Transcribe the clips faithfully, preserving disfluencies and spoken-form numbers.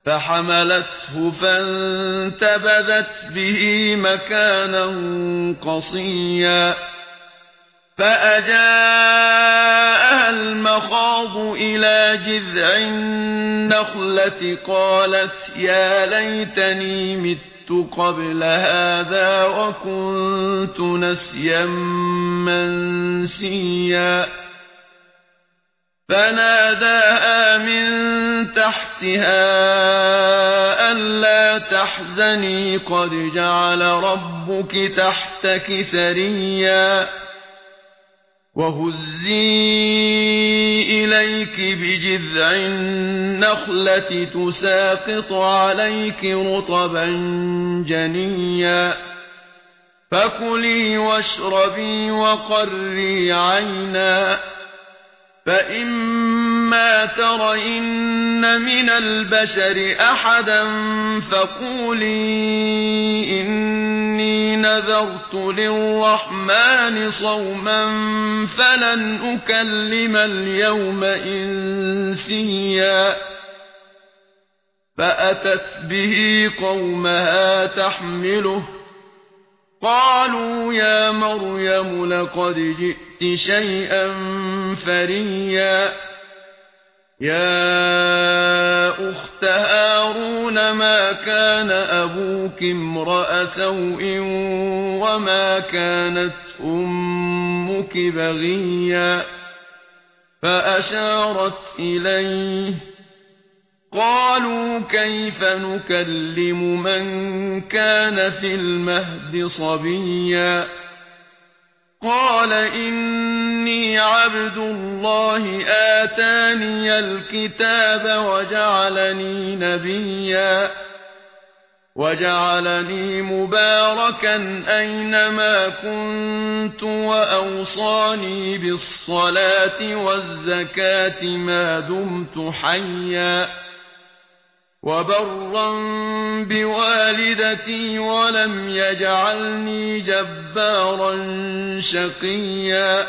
فحملته فانتبذت به مكانا قصيا فأجاءها المخاض إلى جذع النخلة قالت يا ليتني مت قبل هذا وكنت نسيا منسيا فناداها من تحتها ألا تحزني قد جعل ربك تحتك سريا وهزي إليك بجذع النخلة تساقط عليك رطبا جنيا فكلي واشربي وقري عينا فإما ترين من البشر أحدا فقولي إني نذرت للرحمن صوما فلن أكلم اليوم إنسيا فأتت به قومها تحمله قالوا يا مريم لقد جئت شيئا فريا يا أخت هارون ما كان أبوك امرأ سوء وما كانت أمك بغيا فأشارت إليه قالوا كيف نكلم من كان في المهد صبيا قال إني عبد الله آتاني الكتاب وجعلني نبيا وجعلني مباركا أينما كنت وأوصاني بالصلاة والزكاة ما دمت حيا وبرا بوالدتي ولم يجعلني جبارا شقيا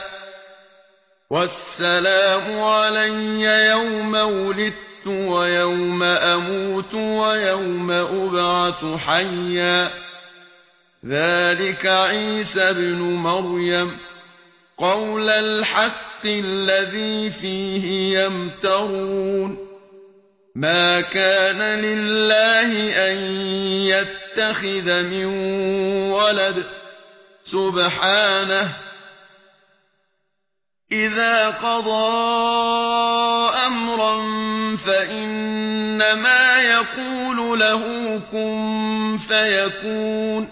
والسلام علي يوم ولدت ويوم أموت ويوم أبعث حيا ذلك عيسى بن مريم قول الحق الذي فيه يمترون ما كان لله أن يتخذ من ولد سبحانه إذا قضى أمرا فإنما يقول له كن فيكون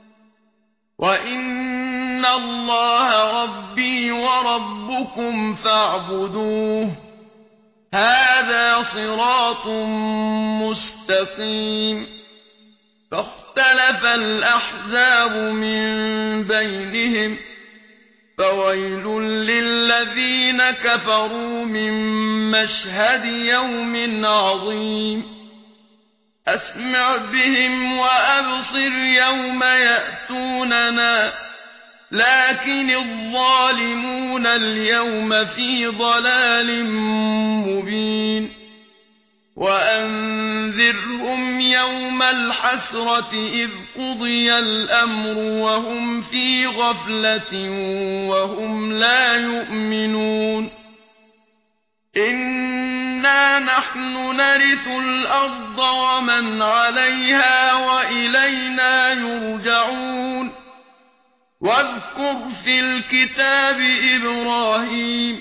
وإن الله ربي وربكم فاعبدوه هذا صراط مستقيم فاختلف الأحزاب من بينهم فويل للذين كفروا من مشهد يوم عظيم أسمع بهم وأبصر يوم يأتوننا لكن الظالمون اليوم في ضلال مبين وأنذرهم يوم الحسرة إذ قضي الأمر وهم في غفلة وهم لا يؤمنون إنا نحن نرث الأرض ومن عليها وإلينا يرجعون واذكر في الكتاب إبراهيم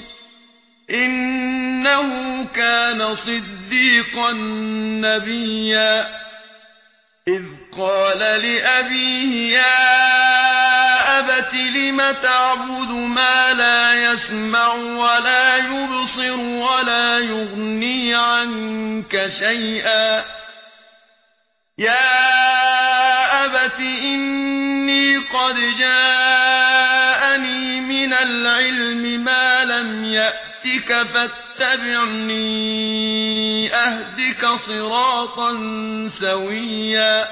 إنه كان صديقا نبيا إذ قال لأبيه يا أبت لم تعبد ما لا يسمع ولا يبصر ولا يغني عنك شيئا يا أبت إني قد جاءني من العلم ما لم يأتك فاتبعني أهدك صراطا سويا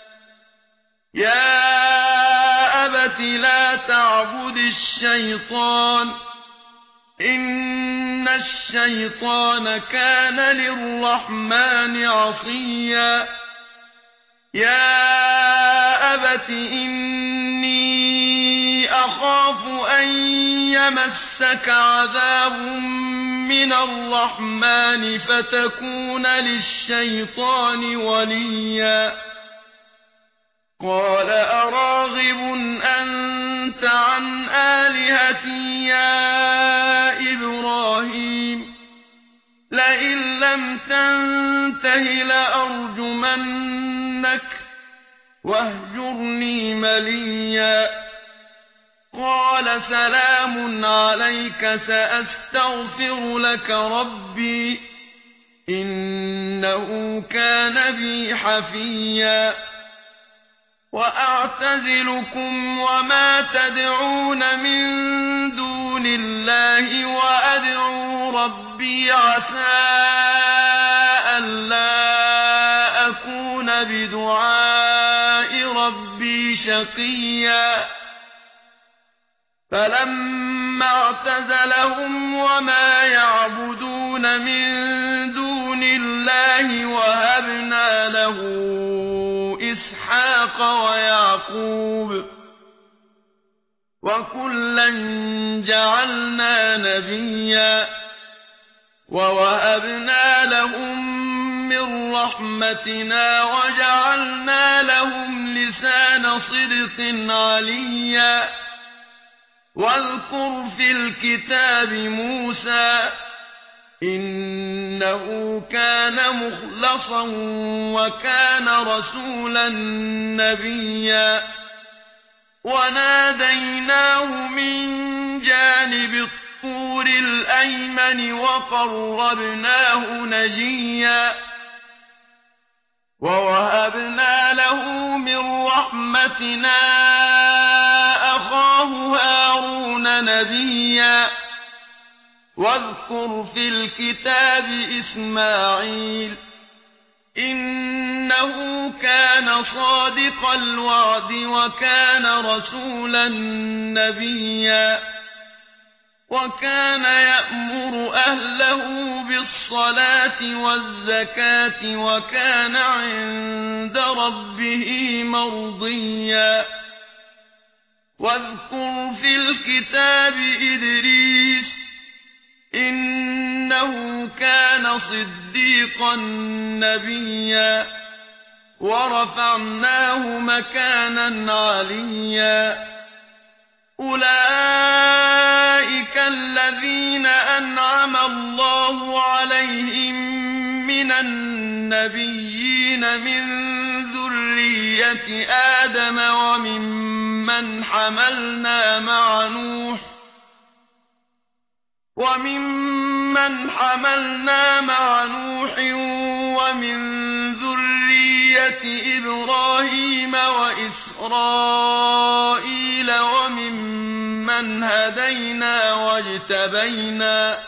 يا أبت لا تعبد الشيطان إن الشيطان كان للرحمن عصيا يا أبت إني أخاف أن يمسك عذاب من الرحمن فتكون للشيطان وليا قال أراغب أنت عن آلهتي يا إبراهيم لئن لم تنته لأرجمنك واهجرني مليا قال سلام عليك سأستغفر لك ربي إنه كان بي حفيا وأعتزلكم وما تدعون من دون الله وأدعو ربي عسى ألا أكون بدعاء ربي شقيا فلما اعتزلهم وما يعبدون من دون الله وهبنا له إسحاق ويعقوب وكلا جعلنا نبيا ووهبنا لهم من رحمتنا وجعلنا لهم لسان صدق عليا واذكر في الكتاب موسى إنه كان مخلصا وكان رسولا نبيا وناديناه من جانب الطور الأيمن وقربناه نجيا ووهبنا له من رحمتنا أخاه هارون نبيا واذكر في الكتاب إسماعيل إنه كان صادق الوعد وكان رسولا نبيا وكان يأمر أهله بالصلاة والزكاة وكان عند ربه مرضيا واذكر في الكتاب إدريس إنه كان صديقا نبيا ورفعناه مكانا عليا أولئك الذين أنعم الله عليهم من النبيين من ذرية آدم وممن حملنا مع نوح وممن حملنا مع نوح ومن ذرية إبراهيم وإسرائيل وممن هدينا واجتبينا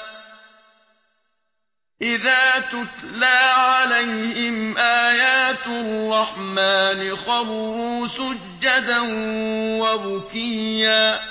إذا تتلى عليهم آيات الرحمن خروا سجدا وبكيا